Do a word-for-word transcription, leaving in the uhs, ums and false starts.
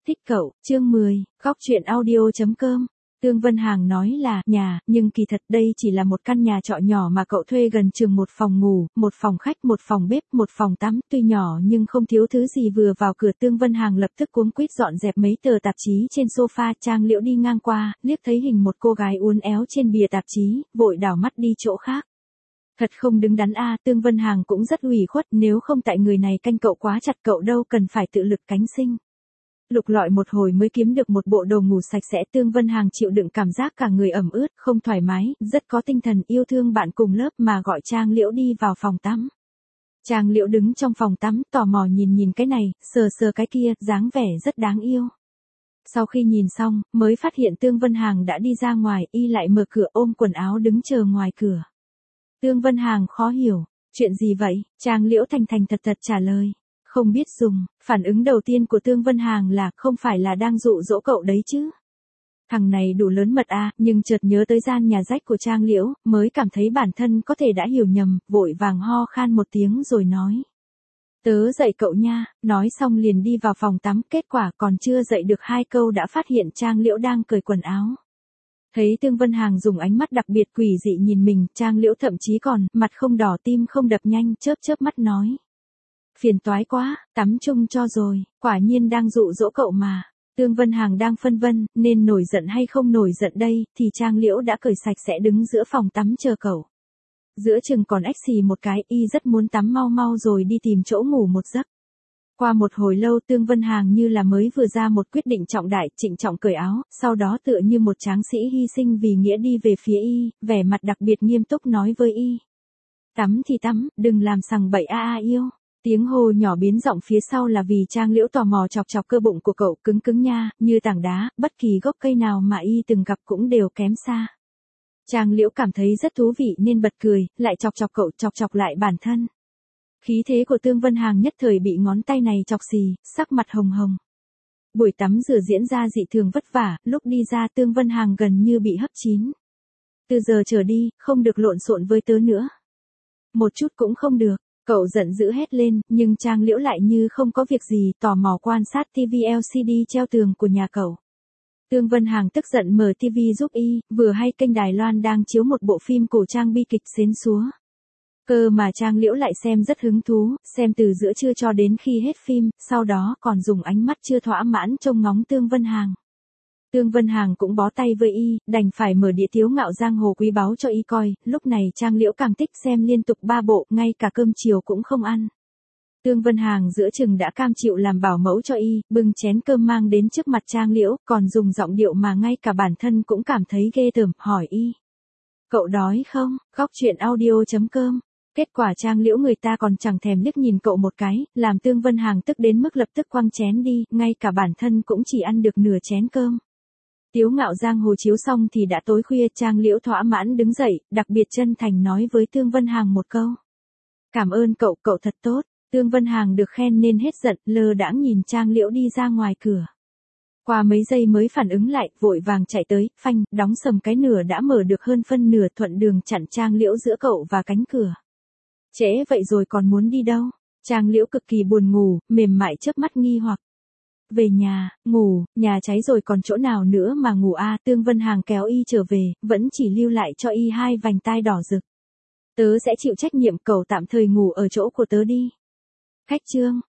Thích cậu, chương mười, góc truyện audio.com. Tương Vân Hàng nói là nhà, nhưng kỳ thật đây chỉ là một căn nhà trọ nhỏ mà cậu thuê gần chừng một phòng ngủ, một phòng khách, một phòng bếp, một phòng tắm, tuy nhỏ nhưng không thiếu thứ gì. Vừa vào cửa Tương Vân Hàng lập tức cuống quýt dọn dẹp mấy tờ tạp chí trên sofa. Trang Liễu đi ngang qua, liếc thấy hình một cô gái uốn éo trên bìa tạp chí, vội đảo mắt đi chỗ khác. Thật không đứng đắn a, Tương Vân Hàng cũng rất ủy khuất, nếu không tại người này canh cậu quá chặt cậu đâu cần phải tự lực cánh sinh. Lục lọi một hồi mới kiếm được một bộ đồ ngủ sạch sẽ. Tương Vân Hàng chịu đựng cảm giác cả người ẩm ướt, không thoải mái, rất có tinh thần yêu thương bạn cùng lớp mà gọi Trang Liễu đi vào phòng tắm. Trang Liễu đứng trong phòng tắm, tò mò nhìn nhìn cái này, sờ sờ cái kia, dáng vẻ rất đáng yêu. Sau khi nhìn xong, mới phát hiện Tương Vân Hàng đã đi ra ngoài, y lại mở cửa ôm quần áo đứng chờ ngoài cửa. Tương Vân Hàng khó hiểu, chuyện gì vậy? Trang Liễu thành thành thật thật trả lời. Không biết dùng, phản ứng đầu tiên của Tương Vân Hàng là không phải là đang dụ dỗ cậu đấy chứ. Thằng này đủ lớn mật a, nhưng chợt nhớ tới gian nhà rách của Trang Liễu, mới cảm thấy bản thân có thể đã hiểu nhầm, vội vàng ho khan một tiếng rồi nói. Tớ dậy cậu nha, nói xong liền đi vào phòng tắm, kết quả còn chưa dậy được hai câu đã phát hiện Trang Liễu đang cởi quần áo. Thấy Tương Vân Hàng dùng ánh mắt đặc biệt quỷ dị nhìn mình, Trang Liễu thậm chí còn, mặt không đỏ tim không đập nhanh, chớp chớp mắt nói. Phiền toái quá, tắm chung cho rồi, quả nhiên đang dụ dỗ cậu mà. Tương Vân Hàng đang phân vân, nên nổi giận hay không nổi giận đây, thì Trang Liễu đã cởi sạch sẽ đứng giữa phòng tắm chờ cậu. Giữa chừng còn ách xì một cái, y rất muốn tắm mau mau rồi đi tìm chỗ ngủ một giấc. Qua một hồi lâu Tương Vân Hàng như là mới vừa ra một quyết định trọng đại, trịnh trọng cởi áo, sau đó tựa như một tráng sĩ hy sinh vì nghĩa đi về phía y, vẻ mặt đặc biệt nghiêm túc nói với y. Tắm thì tắm, đừng làm sằng bậy a a yêu. Tiếng hô nhỏ biến giọng phía sau là vì Trang Liễu tò mò chọc chọc cơ bụng của cậu, cứng cứng nha, như tảng đá, bất kỳ gốc cây nào mà y từng gặp cũng đều kém xa. Trang Liễu cảm thấy rất thú vị nên bật cười, lại chọc chọc cậu, chọc chọc lại bản thân. Khí thế của Tương Vân Hàng nhất thời bị ngón tay này chọc xì, sắc mặt hồng hồng. Buổi tắm rửa diễn ra dị thường vất vả, lúc đi ra Tương Vân Hàng gần như bị hấp chín. Từ giờ trở đi, không được lộn xộn với tớ nữa. Một chút cũng không được. Cậu giận dữ hét lên, nhưng Trang Liễu lại như không có việc gì, tò mò quan sát ti vi lờ xê đê treo tường của nhà cậu. Tương Vân Hàng tức giận mở ti vi giúp y, vừa hay kênh Đài Loan đang chiếu một bộ phim cổ trang bi kịch Xến Xúa. Cơ mà Trang Liễu lại xem rất hứng thú, xem từ giữa trưa cho đến khi hết phim, sau đó còn dùng ánh mắt chưa thỏa mãn trông ngóng Tương Vân Hàng. Tương Vân Hàng cũng bó tay với y, đành phải mở đĩa Tiếu Ngạo Giang Hồ quý báu cho y coi, lúc này Trang Liễu càng thích xem liên tục ba bộ, ngay cả cơm chiều cũng không ăn. Tương Vân Hàng giữa chừng đã cam chịu làm bảo mẫu cho y, bưng chén cơm mang đến trước mặt Trang Liễu, còn dùng giọng điệu mà ngay cả bản thân cũng cảm thấy ghê tởm, hỏi y. Cậu đói không? Góc truyện audio.com. Kết quả Trang Liễu người ta còn chẳng thèm liếc nhìn cậu một cái, làm Tương Vân Hàng tức đến mức lập tức quăng chén đi, ngay cả bản thân cũng chỉ ăn được nửa chén cơm. Tiếu Ngạo Giang Hồ chiếu xong thì đã tối khuya, Trang Liễu thỏa mãn đứng dậy, đặc biệt chân thành nói với Tương Vân Hàng một câu. Cảm ơn cậu, cậu thật tốt. Tương Vân Hàng được khen nên hết giận, lơ đãng nhìn Trang Liễu đi ra ngoài cửa. Qua mấy giây mới phản ứng lại, vội vàng chạy tới, phanh, đóng sầm cái nửa đã mở được hơn phân nửa, thuận đường chặn Trang Liễu giữa cậu và cánh cửa. Trễ vậy rồi còn muốn đi đâu? Trang Liễu cực kỳ buồn ngủ, mềm mại chớp mắt nghi hoặc. Về nhà, ngủ, nhà cháy rồi còn chỗ nào nữa mà ngủ a à, Tương Vân Hàng kéo y trở về, vẫn chỉ lưu lại cho y hai vành tai đỏ rực. Tớ sẽ chịu trách nhiệm, cậu tạm thời ngủ ở chỗ của tớ đi. Khách trương,